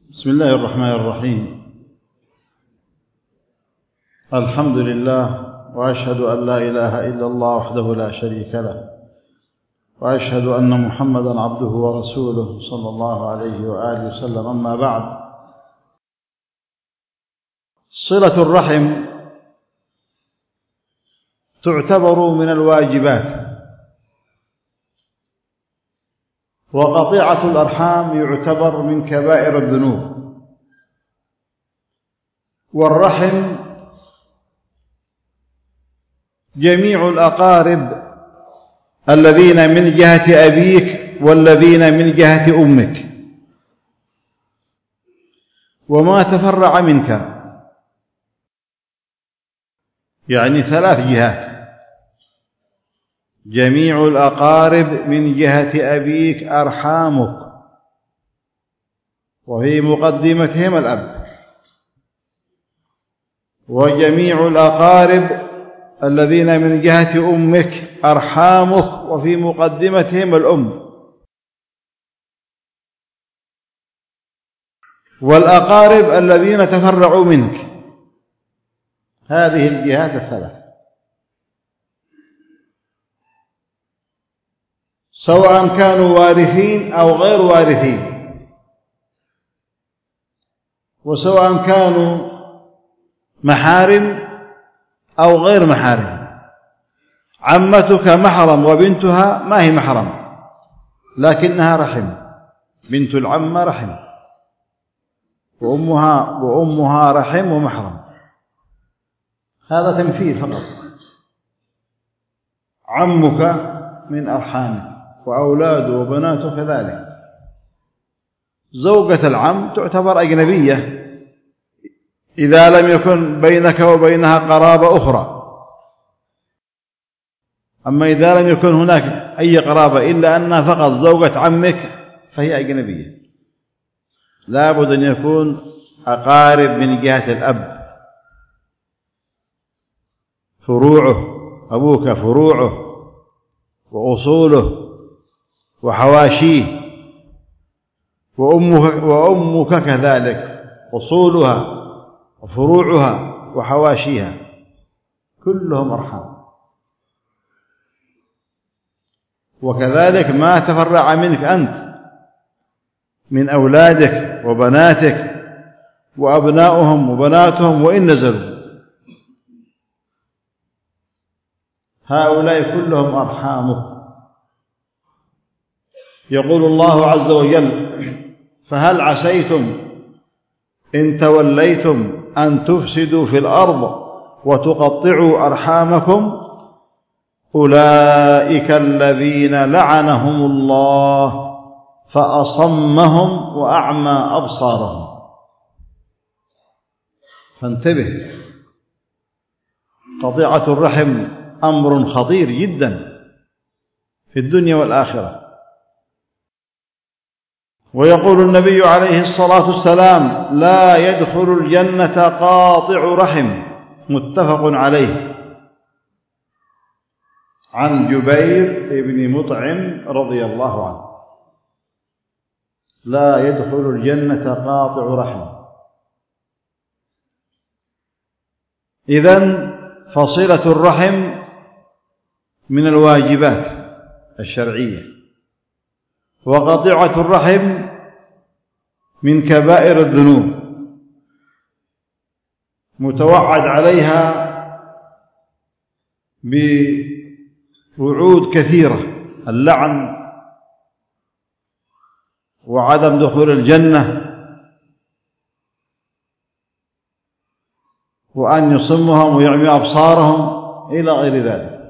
بسم الله الرحمن الرحيم. الحمد لله، وأشهد أن لا إله إلا الله وحده لا شريك له، وأشهد أن محمدا عبده ورسوله صلى الله عليه وآله وسلم. أما بعد، صلة الرحم تعتبر من الواجبات، وقطيعة الأرحام يعتبر من كبائر الذنوب. والرحم جميع الأقارب الذين من جهة أبيك والذين من جهة أمك، وما تفرع منك، يعني 3 جهات: جميع الأقارب من جهة أبيك أرحامك، وفي مقدمتهم الأب، وجميع الأقارب الذين من جهة أمك أرحامك، وفي مقدمتهم الأم، والأقارب الذين تفرعوا منك. هذه الجهات ال3، سواء كانوا وارثين أو غير وارثين، وسواء كانوا محارم أو غير محارم. عمتك محرم وبنتها ما هي محرم، لكنها رحم، بنت العمة رحم، وأمها رحم ومحرم. هذا تمثيل فقط. عمك من أرحامك، وأولاده وبناته كذلك. زوجة العم تعتبر أجنبية إذا لم يكن بينك وبينها قرابة أخرى. أما إذا لم يكن هناك أي قرابة إلا أنها فقط زوجة عمك فهي أجنبية. لا بد أن يكون أقارب من جهة الأب، فروعه، أبوك فروعه وأصوله وحواشيه، وأمك كذلك أصولها وفروعها وحواشيها، كلهم أرحام. وكذلك ما تفرع منك أنت من أولادك وبناتك وأبنائهم وبناتهم وإن نزلوا، هؤلاء كلهم أرحامك. يقول الله عز وجل: فهل عسيتم إن توليتم أن تفسدوا في الأرض وتقطعوا أرحامكم أولئك الذين لعنهم الله فأصمهم وأعمى أبصارهم. فانتبه، قطيعة الرحم أمر خطير جدا في الدنيا والآخرة. ويقول النبي عليه الصلاة والسلام: لا يدخل الجنة قاطع رحم. متفق عليه، عن جبير بن مطعم رضي الله عنه: لا يدخل الجنة قاطع رحم. إذن فصلة الرحم من الواجبات الشرعية، وقطيعة الرحم من كبائر الذنوب، متوعد عليها بوعود كثيرة: اللعن، وعدم دخول الجنة، وأن يصمهم ويعمي أبصارهم، إلى غير ذلك.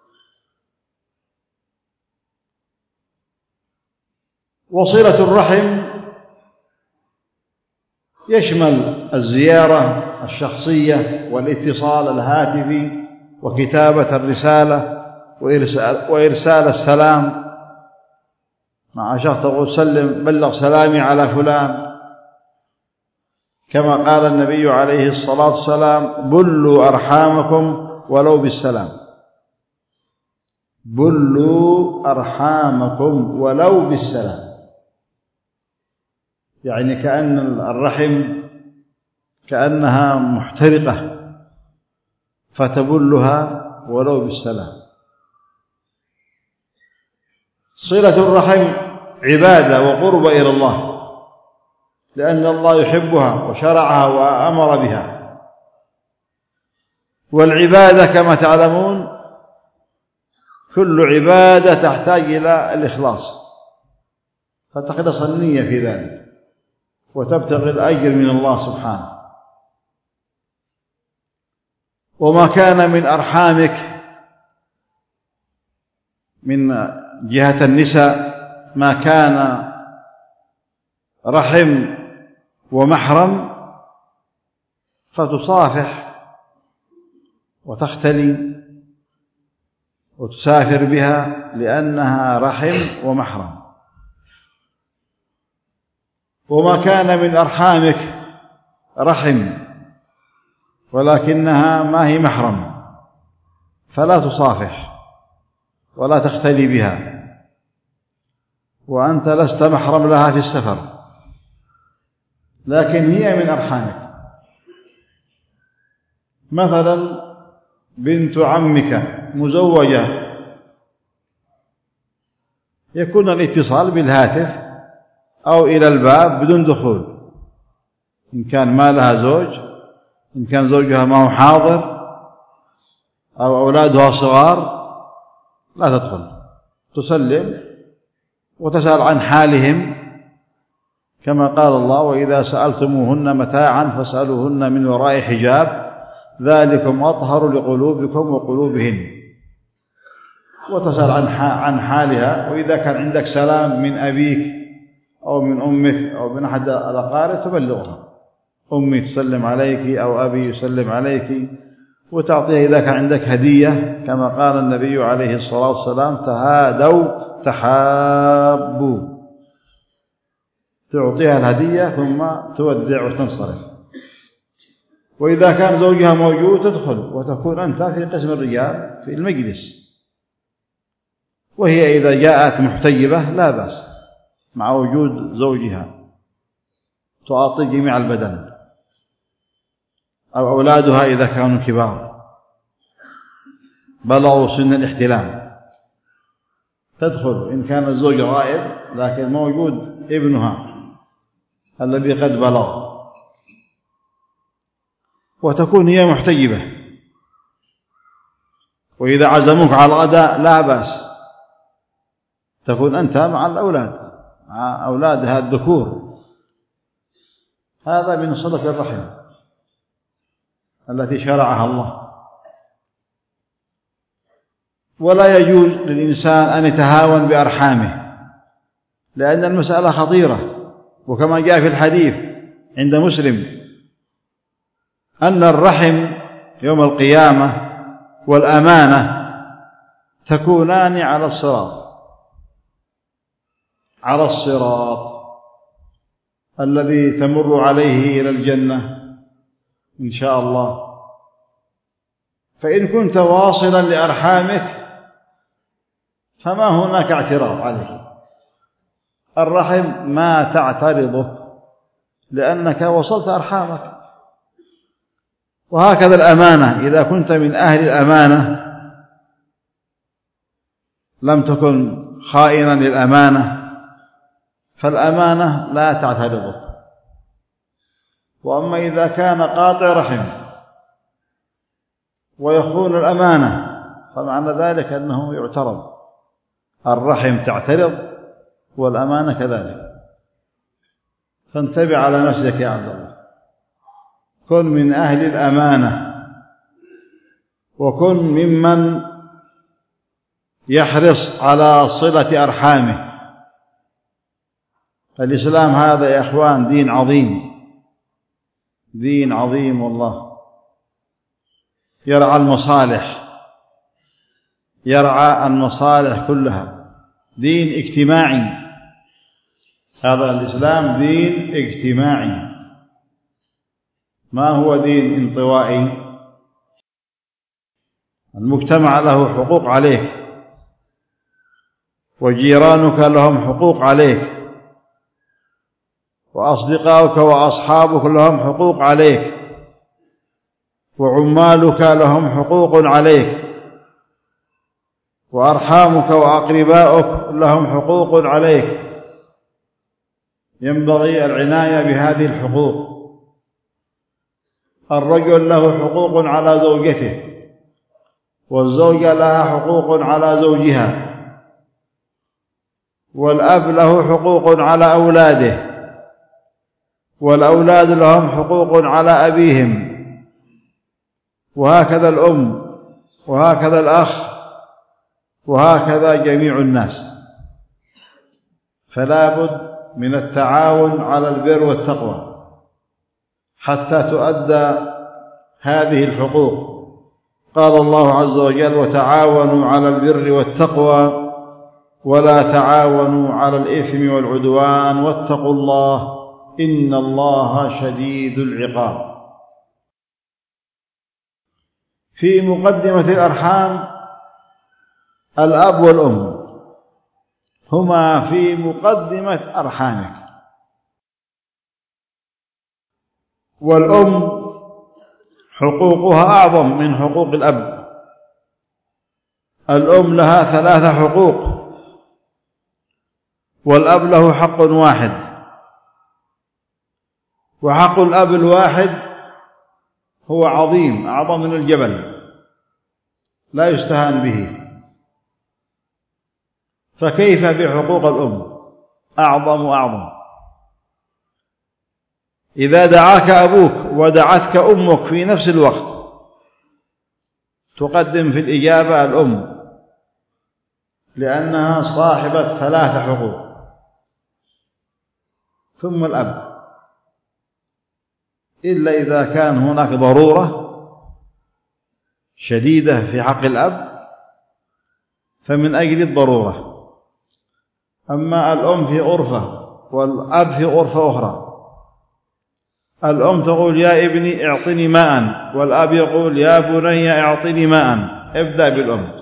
وصلة الرحم يشمل الزيارة الشخصية والاتصال الهاتفي وكتابة الرسالة وإرسال السلام، مع شخص تقول: سلم، بلغ سلامي على فلان، كما قال النبي عليه الصلاة والسلام: بلوا أرحامكم ولو بالسلام. بلوا أرحامكم ولو بالسلام. يعني كأن الرحم كأنها محترقة فتبلها ولو بالسلام. صلة الرحم عبادة وقرب إلى الله، لأن الله يحبها وشرعها وأمر بها. والعبادة كما تعلمون كل عبادة تحتاج إلى الإخلاص، فتخلص النية في ذلك وتبتغي الأجر من الله سبحانه. وما كان من أرحامك من جهة النساء ما كان رحم ومحرم فتصافح وتختلي وتسافر بها لأنها رحم ومحرم. وما كان من أرحامك رحم ولكنها ما هي محرم فلا تصافح ولا تختلي بها، وأنت لست محرم لها في السفر، لكن هي من أرحامك. مثلا بنت عمك مزوجة، يكون الاتصال بالهاتف أو إلى الباب بدون دخول، إن كان ما لها زوج، إن كان زوجها ما هو حاضر أو أولادها صغار، لا تدخل، تسلم وتسأل عن حالهم كما قال الله: وإذا سألتموهن متاعا فاسألوهن من وراء حجاب ذلكم أطهر لقلوبكم وقلوبهن. وتسأل عن حالها، وإذا كان عندك سلام من أبيك أو من أمك أو من أحد الأقارب تبلغها: أمي تسلم عليك أو أبي يسلم عليك، وتعطيها إذا كان عندك هدية كما قال النبي عليه الصلاة والسلام: تهادوا تحابوا، تعطيها الهدية ثم تودع وتنصرف. وإذا كان زوجها موجود تدخل وتكون أنت في قسم الرجال في المجلس، وهي إذا جاءت محتجبة لا بأس مع وجود زوجها، تعطي جميع البدن، أو أولادها إذا كانوا كبار بلغوا سن الاحتلام تدخل إن كان الزوج غائب لكن موجود ابنها الذي قد بلغ، وتكون هي محتجبة. وإذا عزموك على الغداء لا بأس، تكون أنت مع الأولاد، مع أولادها الذكور. هذا من صلة الرحم التي شرعها الله. ولا يجوز للإنسان أن يتهاون بأرحامه، لأن المسألة خطيرة، وكما جاء في الحديث عند مسلم أن الرحم يوم القيامة والأمانة تكونان على الصراط الذي تمر عليه إلى الجنة إن شاء الله. فإن كنت واصلا لأرحامك فما هناك اعتراض عليه، الرحم ما تعترضه لأنك وصلت أرحامك. وهكذا الأمانة، إذا كنت من أهل الأمانة لم تكن خائنا للأمانة فالأمانة لا تعترضه. وأما إذا كان قاطع رحم ويخون الأمانة فمعنى ذلك أنه يعترض، الرحم تعترض والأمانة كذلك. فانتبه على نفسك يا عبد الله، كن من أهل الأمانة، وكن ممن يحرص على صلة أرحامه. الإسلام هذا يا أخوان دين عظيم، دين عظيم والله، يرعى المصالح كلها، دين اجتماعي. هذا الإسلام دين اجتماعي، ما هو دين انطوائي. المجتمع له حقوق عليك، وجيرانك لهم حقوق عليك، وأصدقاؤك وأصحابك لهم حقوق عليك، وعمالك لهم حقوق عليك، وأرحامك وأقرباؤك لهم حقوق عليك. ينبغي العناية بهذه الحقوق. الرجل له حقوق على زوجته، والزوجة لها حقوق على زوجها، والأب له حقوق على أولاده، والأولاد لهم حقوق على أبيهم، وهكذا الأم، وهكذا الأخ، وهكذا جميع الناس. فلا بد من التعاون على البر والتقوى حتى تؤدى هذه الحقوق. قال الله عز وجل: وتعاونوا على البر والتقوى ولا تعاونوا على الإثم والعدوان واتقوا الله إن الله شديد العقاب. في مقدمة الأرحام الأب والأم هما في مقدمة أرحامك، والأم حقوقها أعظم من حقوق الأب. الأم لها 3 حقوق، والأب له حق واحد، وحق الأب الواحد هو عظيم، أعظم من الجبل، لا يستهان به. فكيف بحقوق الأم؟ أعظم وأعظم. إذا دعاك أبوك ودعتك أمك في نفس الوقت تقدم في الإجابة الأم، لأنها صاحبة 3 حقوق، ثم الأب، إلا إذا كان هناك ضرورة شديدة في حق الأب فمن أجل الضرورة. أما الأم في غرفة والأب في غرفة أخرى، الأم تقول: يا ابني اعطني ماء، والأب يقول: يا بني اعطني ماء. ابدأ بالأم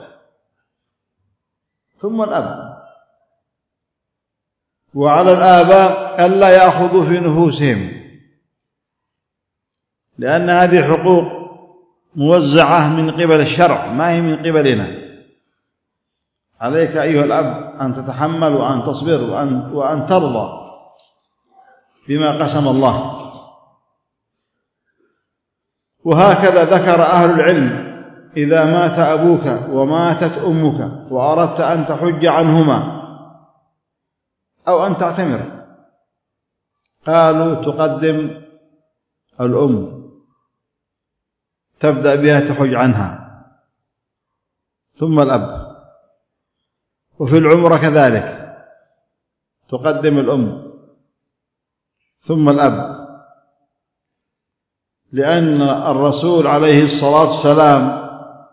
ثم الأب. وعلى الآباء ألا يأخذوا في نفوسهم، لأن هذه حقوق موزعة من قبل الشرع، ما هي من قبلنا. عليك أيها الأب أن تتحمل وأن تصبر وأن ترضى بما قسم الله. وهكذا ذكر أهل العلم: إذا مات أبوك وماتت أمك وأردت أن تحج عنهما أو أن تعتمر، قالوا تقدم الأم، تبدأ بها تحج عنها، ثم الأب. وفي العمرة كذلك تقدم الأم ثم الأب، لأن الرسول عليه الصلاة والسلام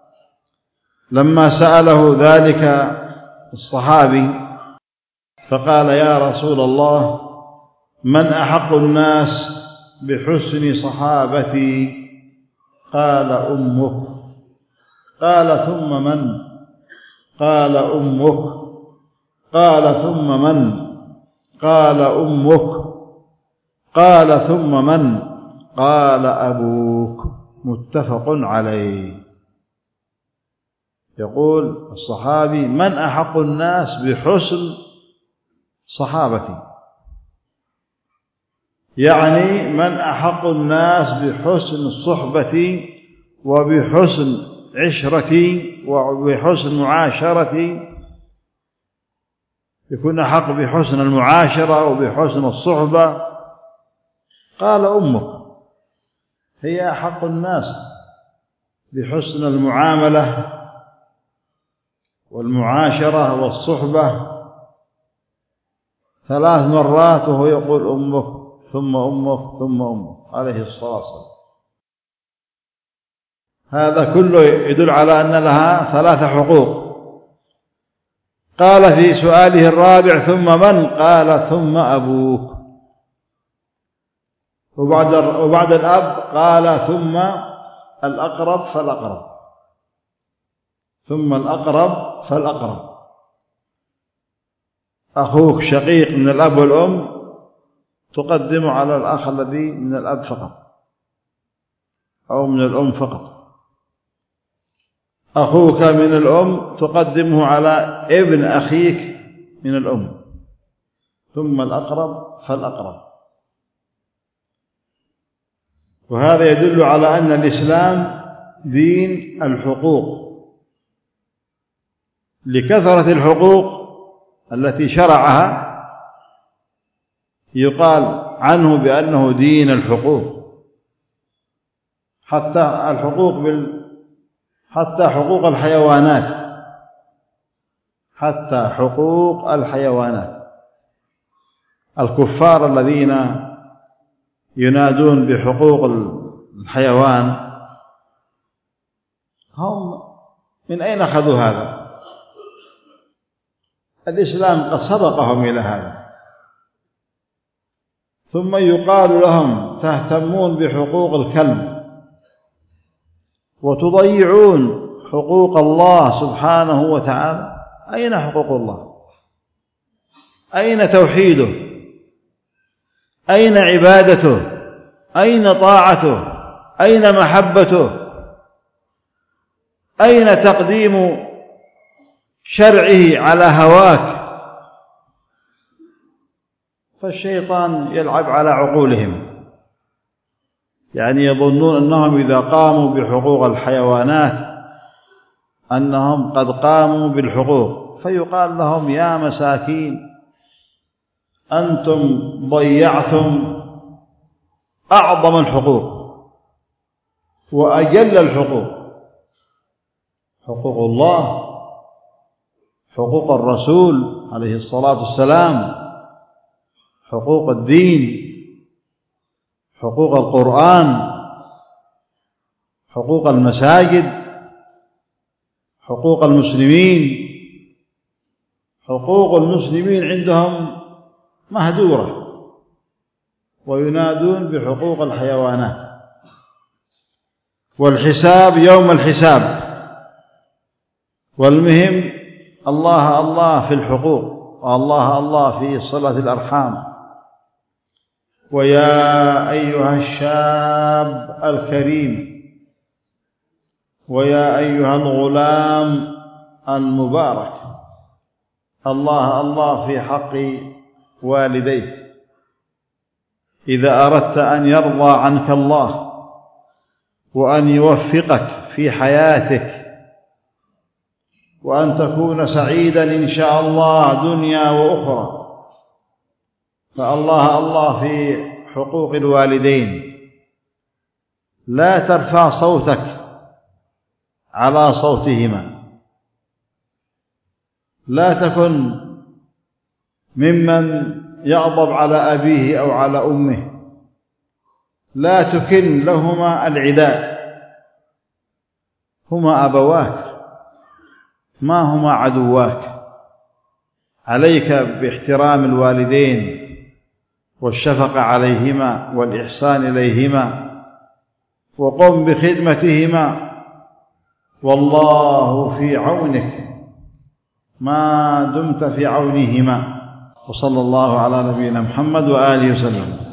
لما سأله ذلك الصحابي فقال: يا رسول الله، من أحق الناس بحسن صحابتي؟ قال: أمك. قال: ثم من؟ قال: أمك. قال: ثم من؟ قال: أمك. قال: ثم من؟ قال: أبوك. متفق عليه. يقول الصحابي: من أحق الناس بحسن صحابتي؟ يعني من أحق الناس بحسن صحبتي وبحسن عشرتي وبحسن معاشرتي. يكون أحق بحسن المعاشرة وبحسن الصحبة. قال: أمك. هي أحق الناس بحسن المعاملة والمعاشرة والصحبة 3 مرات، وهو يقول: أمك ثم أمك ثم أمك، عليه الصلاة والسلام. هذا كله يدل على أن لها 3 حقوق. قال في سؤاله الرابع: ثم من؟ قال: ثم أبوك. وبعد الأب قال: ثم الأقرب فالأقرب، ثم الأقرب فالأقرب. أخوك شقيق من الأب والأم تقدمه على الأخ الذي من الأب فقط أو من الأم فقط. أخوك من الأم تقدمه على ابن أخيك من الأم، ثم الأقرب فالأقرب. وهذا يدل على أن الإسلام دين الحقوق، لكثرة الحقوق التي شرعها يقال عنه بأنه دين الحقوق، حتى حقوق الحيوانات، حتى حقوق الحيوانات. الكفار الذين ينادون بحقوق الحيوان هم من أين أخذوا هذا؟ الإسلام قد سبقهم إلى هذا. ثم يقال لهم تهتمون بحقوق الكلب وتضيعون حقوق الله سبحانه وتعالى. أين حقوق الله؟ أين توحيده؟ أين عبادته؟ أين طاعته؟ أين محبته؟ أين تقديم شرعه على هواك؟ فالشيطان يلعب على عقولهم، يعني يظنون أنهم إذا قاموا بحقوق الحيوانات أنهم قد قاموا بالحقوق، فيقال لهم يا مساكين أنتم ضيعتم أعظم الحقوق وأجل الحقوق، حقوق الله، حقوق الرسول عليه الصلاة والسلام، حقوق الدين، حقوق القرآن، حقوق المساجد، حقوق المسلمين. حقوق المسلمين عندهم مهدورة، وينادون بحقوق الحيوانات. والحساب يوم الحساب. والمهم الله الله في الحقوق، والله الله في صلة الأرحام. ويا أيها الشاب الكريم، ويا أيها الغلام المبارك، الله الله في حق والديك إذا أردت أن يرضى عنك الله وأن يوفقك في حياتك وأن تكون سعيدا إن شاء الله دنيا وأخرى، فالله الله في حقوق الوالدين. لا ترفع صوتك على صوتهما، لا تكن ممن يغضب على أبيه أو على أمه، لا تكن لهما العداء، هما أبواك ما هما عدواك. عليك باحترام الوالدين والشفقة عليهما والإحسان إليهما، وقم بخدمتهما، والله في عونك ما دمت في عونهما. وصلى الله على نبينا محمد وآله وسلم.